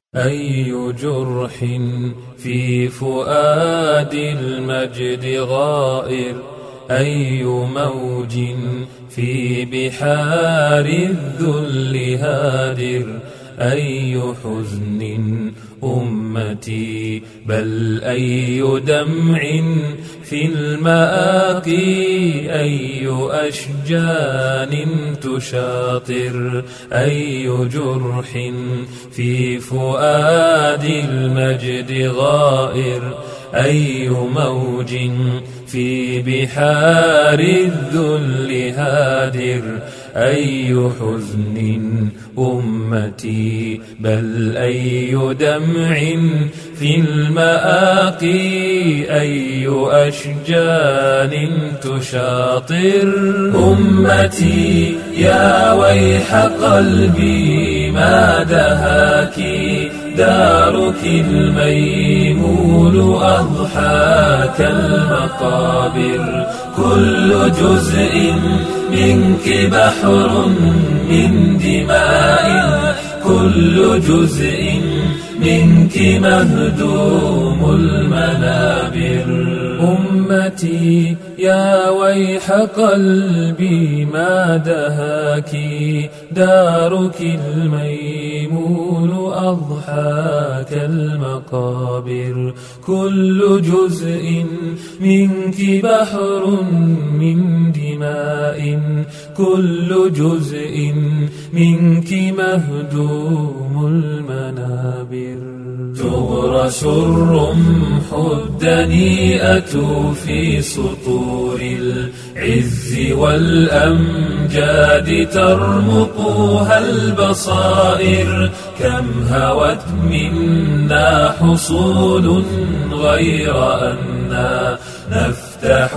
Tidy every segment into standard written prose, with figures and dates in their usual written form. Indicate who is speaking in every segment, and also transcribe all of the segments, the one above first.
Speaker 1: أي جرح في فؤاد المجد غائر، أي موج في بحار الذل هادر، أي حزن أمتي بل أي دمع في المآقي، أي أشجان تشاطر، أي جرح في فؤاد المجد غائر، أي موج في بحار الذل هادر، أي حزن أمتي بل أي دمع في المآقي، أي أشجان تشاطر. أمتي يا ويح قلبي ما دهاك، دارك الميمون أضحى كالمقابر، كل جزء منك بحر من دماء، كل جزء منك مهدوم المنابر. أمتي يا ويح قلبي ما دهاك، دارك الميمون أضحى كالمقابر، كل جزء منك بحر من دماء، كل جزء منك مهدوم المنابر. تغرس الرمح الدنيئة في سطور العز والأمجاد، ترمقها البصائر، كم هوت منا حصول غير أننا نفتح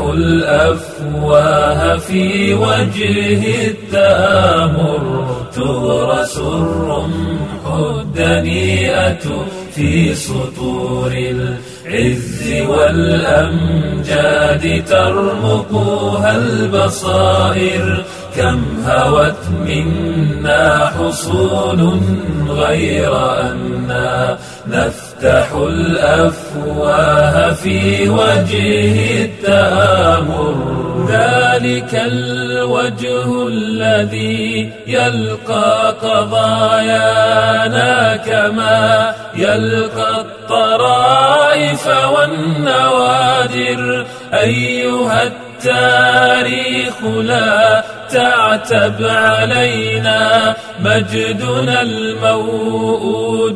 Speaker 1: الأفواه في وجه التآمر. تغرس الرمح الدنيئة في سطور العز والأمجاد، ترمقها البصائر، كم هوت منا حصول غير أننا نفتح الأفواه في وجه التآمر. ذلك الوجه الذي يلقى قضايانا كما يلقى الطرائف والنوادر. أيها التاريخ لا تعتب علينا، مجدنا الموؤود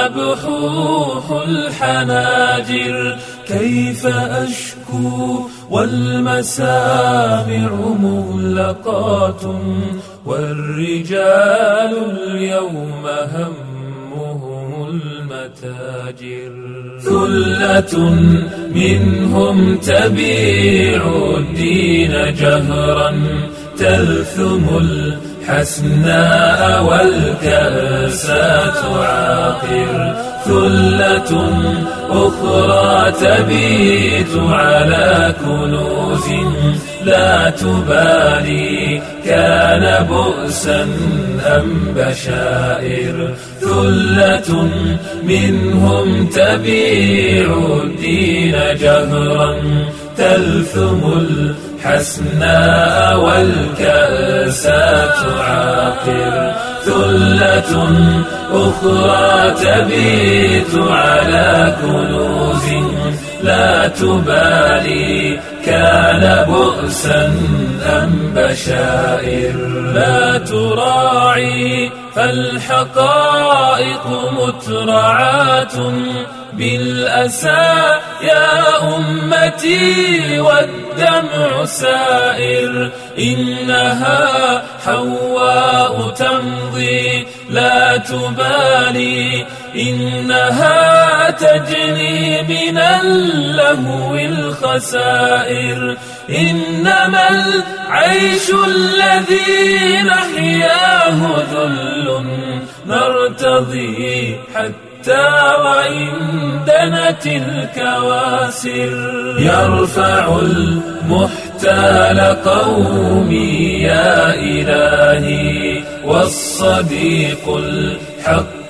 Speaker 1: مبحوح الحناجر. كيف أشكو والمسامع مغلقات، والرجال اليوم همهم المتاجر. ثلة منهم تبيع الدين جهرا، تلثم الحسناء والكأسات عاقر. ثلة أخرى تبيت على كنوز لا تبالي، كان بؤسا أم بشائر. ثلة منهم تبيع الدين جهرا، تلثم الحسناء والكأسات عاقر. ثلة أخرى تبيت على كنوز لا تبالي، كان بؤسا أم بشائر. لا تراعي فالحقائق مترعات بالأسى يا أمتي، والدمع سائر. إنها حواء تمضي لا تبالي، إنها تجني من اللهو الخسائر. إنما العيش الذي نحياه ذل، نرتضي حتى وإن دنت الكواسر. يرفع المحتال قومي يا إلهي، والصديق الحق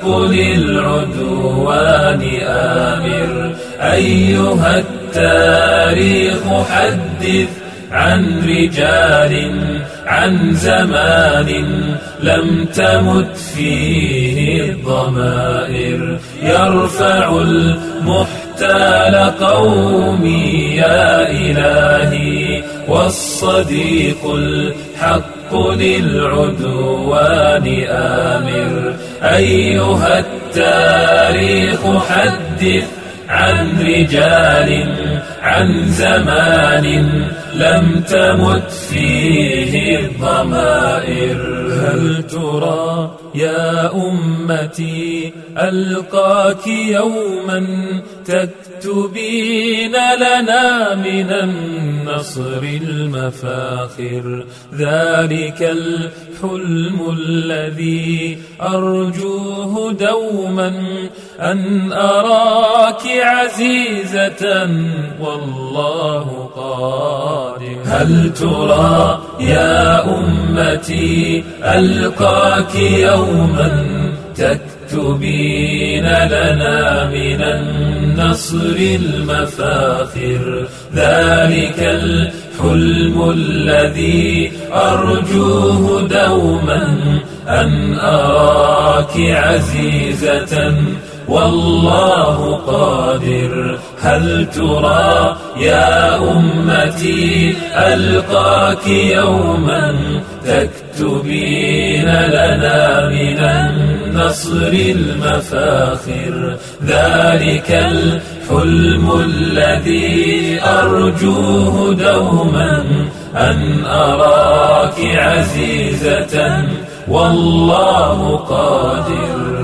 Speaker 1: للعدوان آمر. أيها التاريخ حدث عن رجال، عن زمان لم تمت فيه الضمائر. يرفع المحتال قومي يا إلهي، والصديق الحق للعدوان آمر. أيها التاريخ حدث عن رجال، عن زمان لم تمت فيه الضمائر. هل ترى يا أمتي ألقاك يوما تكتبين لنا من النصر المفاخر؟ ذلك الحلم الذي أرجوه دوما، أن أراك عزيزة والله قادر. هل ترى يا أمتي ألقاك يوما تكتبين لنا من النصر المفاخر؟ ذلك الحلم الذي أرجوه دوما، أن أراك عزيزة والله قادر. هل ترى يا أمتي ألقاك يوما تكتبين لنا من النصر المفاخر؟ ذلك الحلم الذي أرجوه دوما، أن أراك عزيزة والله قادر.